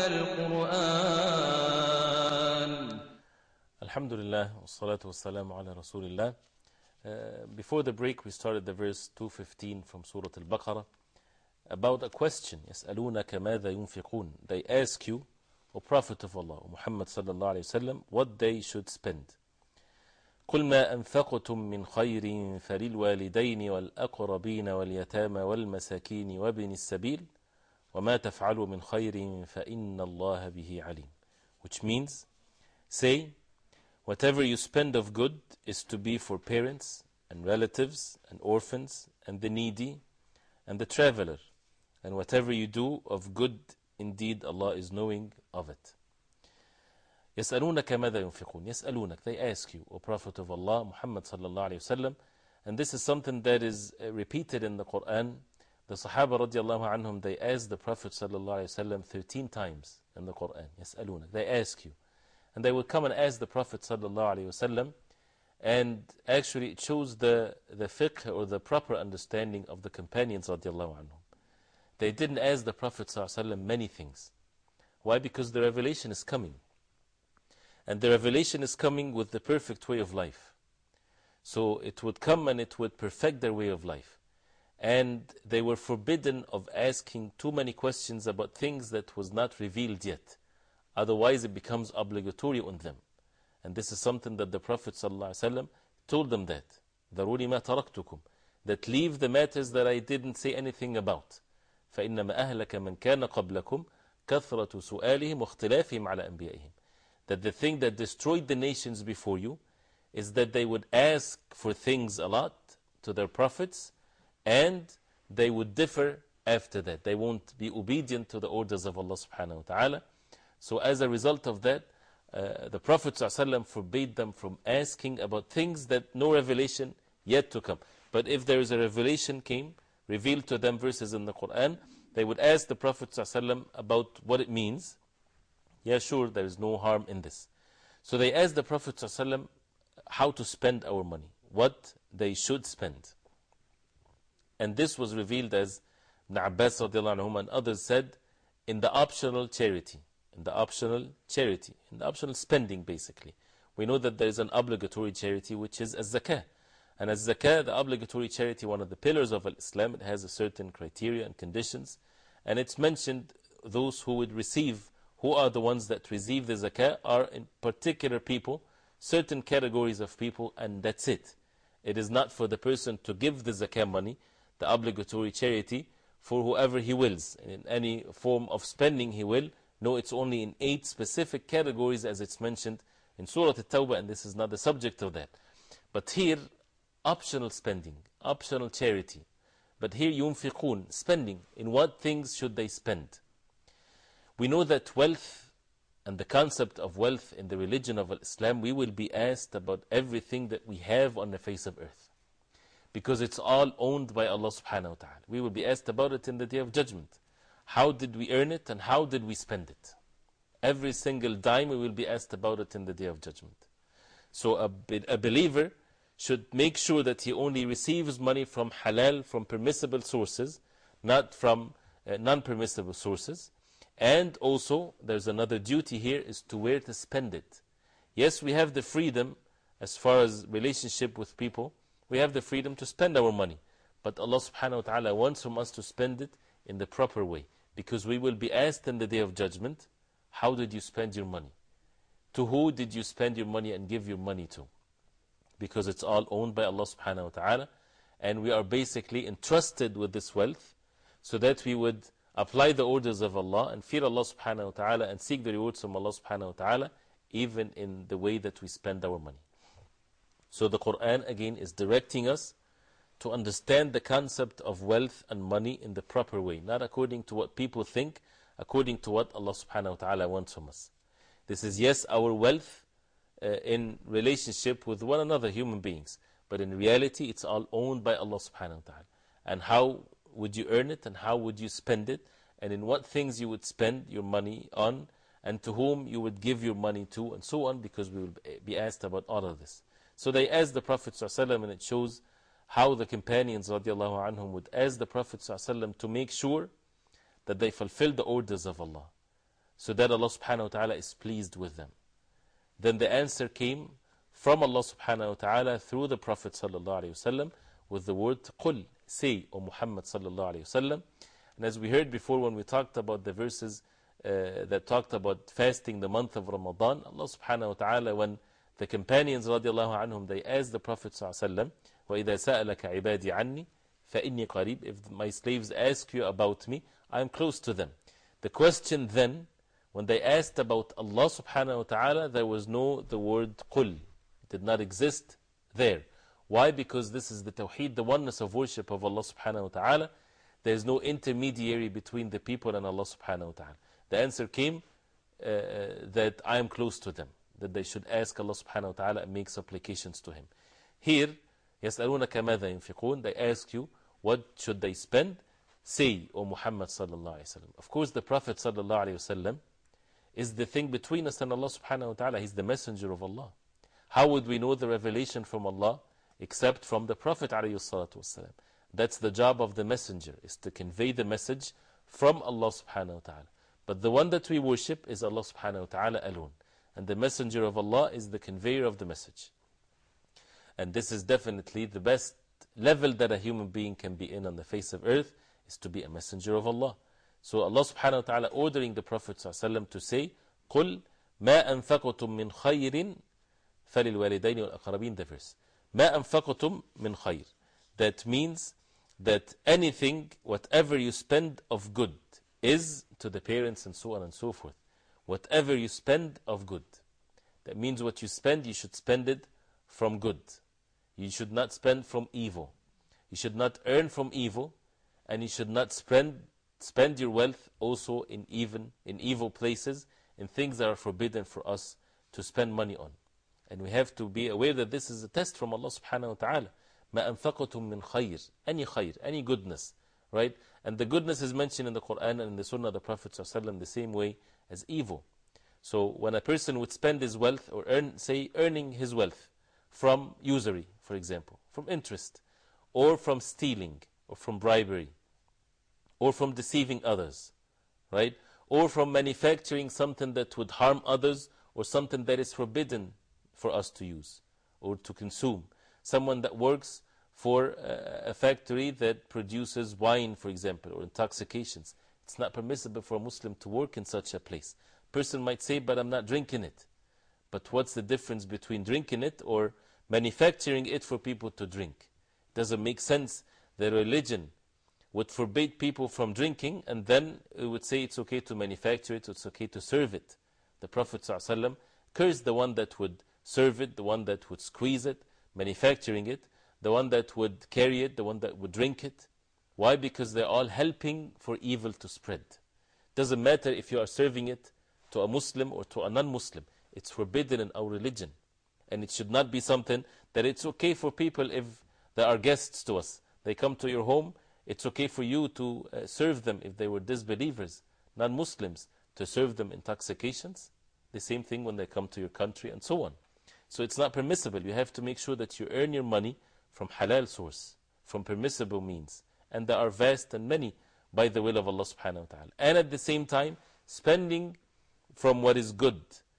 القرآن Alhamdulillah, wassalatu wassalamu ala Rasulillah. Uh, before the break, we started the verse two fifteen from Surah Al-Baqarah about a question. يَسْأَلُونَكَ مَاذَا يُنْفِقُونَ. They ask you, O Prophet of Allah, Muhammad sallallahu alayhi wa sallam, what they should spend. قُلْ مَا أَنفَقْتُم مِّنْ خَيْرٍ فَلِلْوَالِدَيْنِ وَالْأَقْرَبِينَ وَالْيَتَامَى وَالْمَسَاكِينِ وَابْنِ السَّبِيلِ وَمَا تَفْعَلُوا مِنْ خَيْرٍ فَإِنَّ اللَّهَ بِهِ عَلِيمٌ. Which means, say, whatever you spend of good is to be for parents and relatives and orphans and the needy and the traveler. And whatever you do of good, indeed Allah is knowing of it. يَسْأَلُونَكَ مَاذَا يُنْفِقُونَ. يَسْأَلُونَك. They ask you, O Prophet of Allah, Muhammad sallallahu alayhi wa sallam. And this is something that is repeated in the Quran. The Sahaba radiallahu anhum, they asked the Prophet sallallahu alayhi wa sallam thirteen times in the Quran. يَسْأَلُونَك. They ask you. And they would come and ask the Prophet sallallahu alayhi wa sallam, and actually it shows the, the fiqh or the proper understanding of the companions radiallahu anhum. They didn't ask the Prophet sallallahu alayhi wa sallam many things. Why? Because the revelation is coming. And the revelation is coming with the perfect way of life. So it would come and it would perfect their way of life. And they were forbidden of asking too many questions about things that was not revealed yet. Otherwise, it becomes obligatory on them. And this is something that the Prophet ﷺ told them that. ذَرُونِ مَا تَرَكْتُكُمْ. That leave the matters that I didn't say anything about. فَإِنَّمَا أَهْلَكَ مَنْ كَانَ قَبْلَكُمْ كَثْرَةُ سُؤَالِهِمْ وَاخْتِلَافِهِمْ عَلَى أَنْبِيَائِهِمْ. That the thing that destroyed the nations before you is that they would ask for things a lot to their prophets, and they would differ after that. They won't be obedient to the orders of Allah subhanahu wa ta'ala. So as a result of that, uh, the Prophet ﷺ forbade them from asking about things that no revelation yet to come. But if there is a revelation came, revealed to them verses in the Quran, they would ask the Prophet ﷺ about what it means. Yeah, sure, there is no harm in this. So they asked the Prophet ﷺ how to spend our money, what they should spend. And this was revealed, as Ibn Abbas radiallahu anhum and others said, in the optional charity. In the optional charity, in the optional spending basically. We know that there is an obligatory charity which is az-zakah. And az-zakah, the obligatory charity, one of the pillars of Islam, it has a certain criteria and conditions. And it's mentioned those who would receive, who are the ones that receive the zakah, are in particular people, certain categories of people, and that's it. It is not for the person to give the zakah money, the obligatory charity, for whoever he wills. In any form of spending he will. No, it's only in eight specific categories as it's mentioned in Surah At-Tawbah, and this is not the subject of that. But here, optional spending, optional charity. But here, yunfiqun, spending. In what things should they spend? We know that wealth and the concept of wealth in the religion of Islam, we will be asked about everything that we have on the face of earth. Because it's all owned by Allah subhanahu wa ta'ala. We will be asked about it in the Day of Judgment. How did we earn it and how did we spend it? Every single dime we will be asked about it in the Day of Judgment. So a, a believer should make sure that he only receives money from halal, from permissible sources, not from uh, non-permissible sources. And also, there's another duty here, is to where to spend it. Yes, we have the freedom as far as relationship with people. We have the freedom to spend our money. But Allah subhanahu wa ta'ala wants from us to spend it in the proper way. Because we will be asked in the Day of Judgment, how did you spend your money? To who did you spend your money and give your money to? Because it's all owned by Allah subhanahu wa ta'ala. And we are basically entrusted with this wealth so that we would apply the orders of Allah and fear Allah subhanahu wa ta'ala and seek the rewards from Allah subhanahu wa ta'ala, even in the way that we spend our money. So the Quran again is directing us to understand the concept of wealth and money in the proper way, not according to what people think, according to what Allah subhanahu wa ta'ala wants from us. This is, yes, our wealth uh, in relationship with one another, human beings, but in reality it's all owned by Allah subhanahu wa ta'ala. And how would you earn it and how would you spend it, and in what things you would spend your money on, and to whom you would give your money to, and so on, because we will be asked about all of this. So they asked the Prophet ﷺ, and it shows how the companions radiallahu anhum would ask the Prophet ﷺ to make sure that they fulfill the orders of Allah, so that Allah subhanahu wa ta'ala is pleased with them. Then the answer came from Allah subhanahu wa ta'ala through the Prophet sallallahu alayhi wa sallam with the word قُل, say, O Muhammad sallallahu alayhi wa sallam. And as we heard before when we talked about the verses uh, that talked about fasting the month of Ramadan, Allah subhanahu wa ta'ala, when the companions radiallahu anhum, they asked the Prophet sallallahu alayhi wa sallam, وَإِذَا سَأَلَكَ عِبَادِي عَنِّي فَإِنِّي قَرِيبٌ, if my slaves ask you about me, I am close to them. The question then, when they asked about Allah subhanahu wa ta'ala, there was no the word قُل. It did not exist there. Why? Because this is the tawheed, the oneness of worship of Allah subhanahu wa ta'ala. There is no intermediary between the people and Allah subhanahu wa ta'ala. The answer came uh, that I am close to them, that they should ask Allah subhanahu wa ta'ala and make supplications to Him. Here, يَسْأَلُونَكَ مَاذَا ينفقون, they ask you, what should they spend? Say, O Muhammad sallallahu alayhi wa sallam. Of course, the Prophet sallallahu alayhi wa sallam is the thing between us and Allah subhanahu wa ta'ala. He's the messenger of Allah. How would we know the revelation from Allah except from the Prophet alayhi salatu wasalam? That's the job of the messenger, is to convey the message from Allah subhanahu wa ta'ala. But the one that we worship is Allah subhanahu wa ta'ala alone. And the messenger of Allah is the conveyor of the message. And this is definitely the best level that a human being can be in on the face of earth, is to be a messenger of Allah. So Allah subhanahu wa ta'ala ordering the Prophet sallallahu alayhi wa sallam to say, قُلْ مَا أَنفَقْتُم مِّنْ خَيْرٍ فَلِلْوَالِدَيْنِ وَالْأَقْرَبِينَ, the verse. مَا أَنفَقْتُم مِّنْ خَيْرٍ. That means that anything, whatever you spend of good, is to the parents and so on and so forth. Whatever you spend of good. That means what you spend, you should spend it from good. You should not spend from evil. You should not earn from evil, and you should not spend spend your wealth also in even in evil places, in things that are forbidden for us to spend money on. And we have to be aware that this is a test from Allah subhanahu wa ta'ala. مَا أَنفَقْتُم مِّن خَيْرٍ, any khayr, any goodness, right? And the goodness is mentioned in the Quran and in the Sunnah of the Prophet sallallahu alayhi wa sallam the same way as evil. So when a person would spend his wealth, or earn, say earning his wealth from usury, for example, from interest, or from stealing, or from bribery, or from deceiving others, right? Or from manufacturing something that would harm others, or something that is forbidden for us to use or to consume. Someone that works for a factory that produces wine, for example, or intoxications. It's not permissible for a Muslim to work in such a place. Person might say, but I'm not drinking it. But what's the difference between drinking it or manufacturing it for people to drink? It doesn't make sense that religion would forbid people from drinking, and then it would say it's okay to manufacture it, it's okay to serve it. The Prophet ﷺ cursed the one that would serve it, the one that would squeeze it, manufacturing it, the one that would carry it, the one that would drink it. Why? Because they're all helping for evil to spread. Doesn't matter if you are serving it to a Muslim or to a non-Muslim. It's forbidden in our religion. And it should not be something that it's okay for people if they are guests to us. They come to your home, it's okay for you to uh, serve them if they were disbelievers, non-Muslims, to serve them intoxications. The same thing when they come to your country and so on. So it's not permissible. You have to make sure that you earn your money from halal source, from permissible means. And there are vast and many by the will of Allah subhanahu wa ta'ala. And at the same time, spending from what is good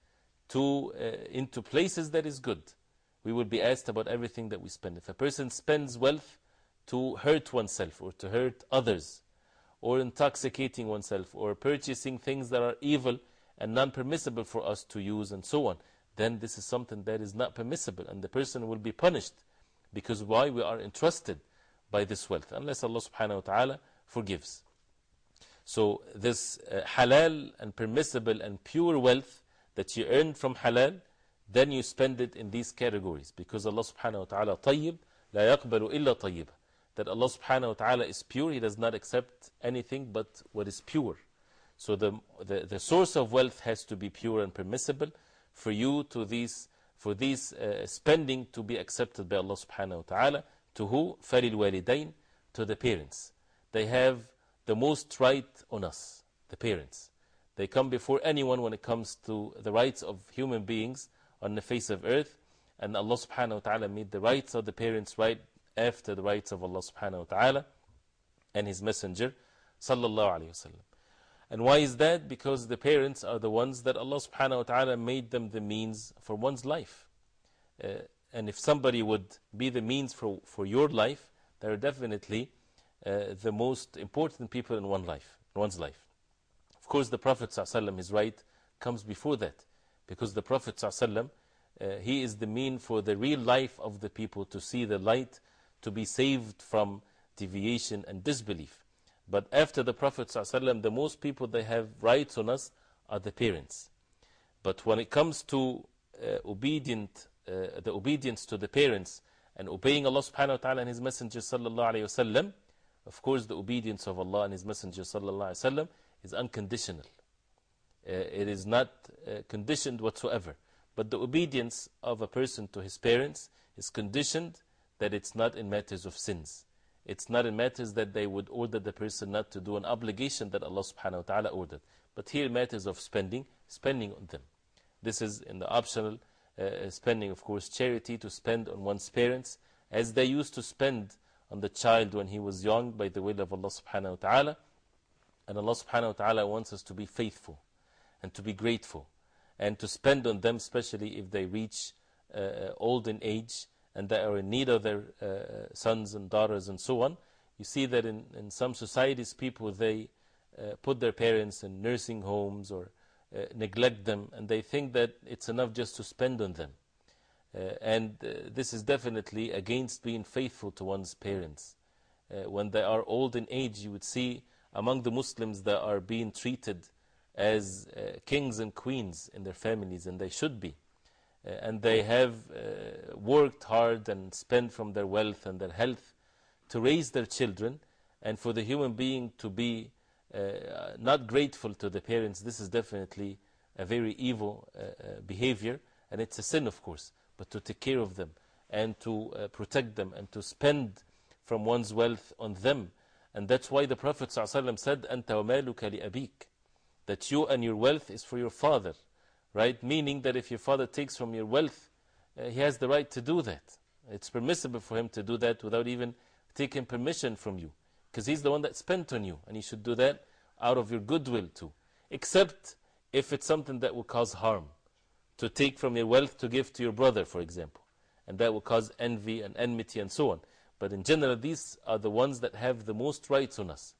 to uh, into places that is good. We will be asked about everything that we spend. If a person spends wealth to hurt oneself or to hurt others, or intoxicating oneself, or purchasing things that are evil and non-permissible for us to use and so on, then this is something that is not permissible, and the person will be punished. Because why? We are entrusted by this wealth, unless Allah subhanahu wa ta'ala forgives. So this uh, halal and permissible and pure wealth that you earn from halal, then you spend it in these categories. Because Allah subhanahu wa ta'ala tayyib, la yaqbalu illa tayyib. That Allah subhanahu wa ta'ala is pure, He does not accept anything but what is pure. So the, the, the source of wealth has to be pure and permissible for you to these, for these uh, spending to be accepted by Allah subhanahu wa ta'ala. To who? فَلِلْوَالِدَيْن, to the parents. they have the most right on us, the parents. They come before anyone when it comes to the rights of human beings on the face of earth. And Allah subhanahu wa ta'ala made the rights of the parents right after the rights of Allah subhanahu wa ta'ala and His Messenger sallallahu alayhi wa sallam. And why is that? Because the parents are the ones that Allah subhanahu wa ta'ala made them the means for one's life. Uh, and if somebody would be the means for, for your life, they are definitely uh, the most important people in one life, in one's life. Of course, the Prophet ﷺ, his right comes before that, because the Prophet ﷺ, uh, he is the mean for the real life of the people to see the light, to be saved from deviation and disbelief. But after the Prophet ﷺ, the most people that have rights on us are the parents. But when it comes to uh, obedient, uh, the obedience to the parents and obeying Allah subhanahu wa ta'ala and His Messenger sallallahu alayhi wa sallam, of course the obedience of Allah and His Messenger sallallahu alayhi wa sallam is unconditional. Uh, it is not uh, conditioned whatsoever. But the obedience of a person to his parents is conditioned that it's not in matters of sins. It's not in matters that they would order the person not to do an obligation that Allah subhanahu wa ta'ala ordered. But here matters of spending, spending on them. This is in the optional uh, spending, of course, charity to spend on one's parents, as they used to spend on the child when he was young by the will of Allah subhanahu wa ta'ala. And Allah subhanahu wa ta'ala wants us to be faithful and to be grateful and to spend on them, especially if they reach uh, old in age and they are in need of their uh, sons and daughters and so on. You see that in, in some societies, people, they uh, put their parents in nursing homes or uh, neglect them, and they think that it's enough just to spend on them. Uh, and uh, this is definitely against being faithful to one's parents. Uh, when they are old in age, you would see among the Muslims that are being treated as uh, kings and queens in their families, and they should be. Uh, and they have uh, worked hard and spent from their wealth and their health to raise their children, and for the human being to be uh, not grateful to the parents, this is definitely a very evil uh, uh, behavior, and it's a sin, of course. But to take care of them and to uh, protect them and to spend from one's wealth on them. And that's why the Prophet ﷺ said, أَنْتَ وَمَالُكَ لِأَبِيكَ, that you and your wealth is for your father, right? Meaning that if your father takes from your wealth, uh, he has the right to do that. It's permissible for him to do that without even taking permission from you, because he's the one that spent on you, and he should do that out of your goodwill too, except if it's something that will cause harm, to take from your wealth to give to your brother, for example, and that will cause envy and enmity and so on. But in general, these are the ones that have the most rights on us.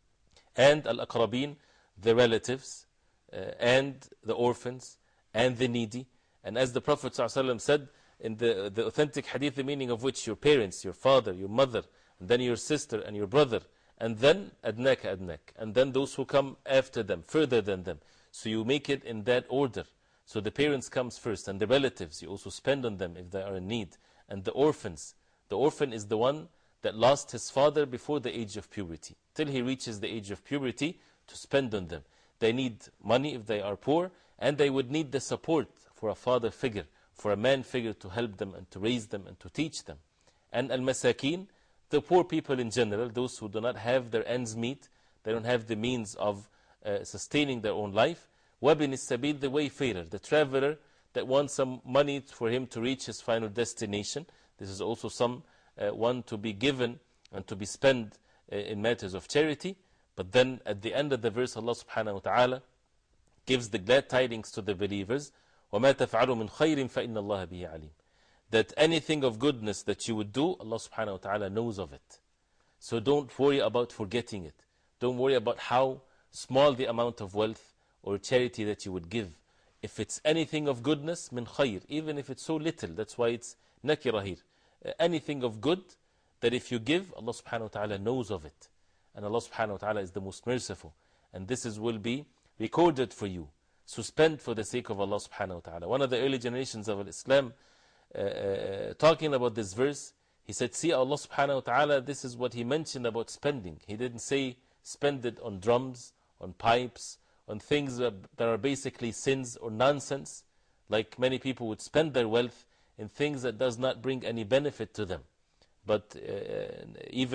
And al-aqrabin, the relatives, uh, and the orphans, and the needy. And as the Prophet ﷺ said, in the, the authentic hadith, the meaning of which your parents, your father, your mother, and then your sister and your brother, and then adnak adnak, and then those who come after them, further than them. So you make it in that order. So the parents comes first, and the relatives, you also spend on them if they are in need. And the orphans, the orphan is the one that lost his father before the age of puberty, till he reaches the age of puberty, to spend on them. They need money if they are poor, and they would need the support for a father figure, for a man figure to help them and to raise them and to teach them. And al-masakin, the poor people in general, those who do not have their ends meet, they don't have the means of uh, sustaining their own life. Wabin is-sabil, the wayfarer, the traveler that wants some money for him to reach his final destination. This is also some uh, one to be given and to be spent uh, in matters of charity. But then at the end of the verse, Allah subhanahu wa ta'ala gives the glad tidings to the believers, وَمَا تَفْعَلُوا مِنْ خَيْرٍ فَإِنَّ اللَّهَ بِهِ عَلِيمٌ, that anything of goodness that you would do, Allah subhanahu wa ta'ala knows of it. So don't worry about forgetting it. Don't worry about how small the amount of wealth or charity that you would give. If it's anything of goodness, min khayr, even if it's so little, that's why it's nakira here. Uh, anything of good, that if you give, Allah subhanahu wa ta'ala knows of it. And Allah subhanahu wa ta'ala is the most merciful. And this is, will be recorded for you. So spend for the sake of Allah subhanahu wa ta'ala. One of the early generations of Islam, uh, uh, talking about this verse, he said, see, Allah subhanahu wa ta'ala, this is what he mentioned about spending. He didn't say spend it on drums, on pipes, on things that are basically sins or nonsense, like many people would spend their wealth in things that does not bring any benefit to them. But uh, even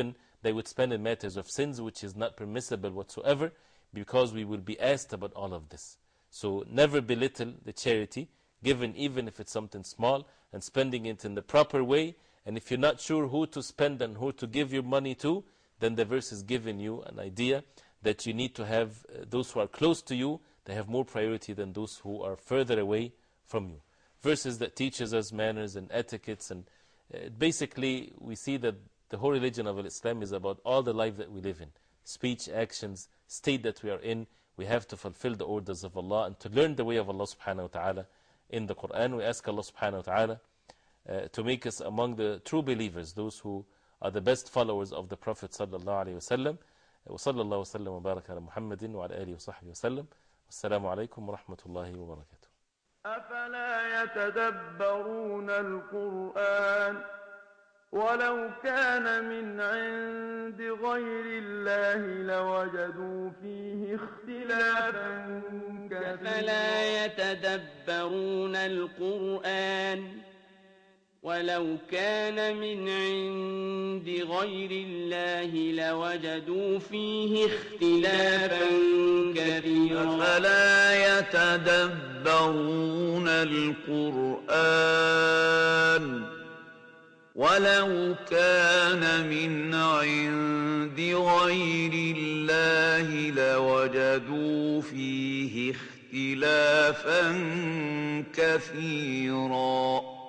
they would spend in matters of sins, which is not permissible whatsoever, because we will be asked about all of this. So never belittle the charity given, even if it's something small, and spending it in the proper way. And if you're not sure who to spend and who to give your money to, then the verse is giving you an idea that you need to have uh, those who are close to you, they have more priority than those who are further away from you. Verses that teaches us manners and etiquettes, and uh, basically we see that the whole religion of Islam is about all the life that we live in. Speech, actions, state that we are in. We have to fulfill the orders of Allah and to learn the way of Allah subhanahu wa ta'ala in the Quran. We ask Allah subhanahu wa ta'ala uh, to make us among the true believers, those who are the best followers of the Prophet sallallahu alayhi wa sallam. وصلى الله وسلم وبارك على محمد وعلى آله وصحبه وسلم. والسلام عليكم ورحمة الله وبركاته. أفلا يتدبرون القرآن ولو كان من عند غير الله لوجدوا فيه اختلافا كثيرا. أفلا يتدبرون القرآن ولو كان من عند غير الله لوجدوا فيه اختلافا كثيرا. أفلا يتدبرون القرآن ولو كان من عند غير الله لوجدوا فيه اختلافا كثيرا.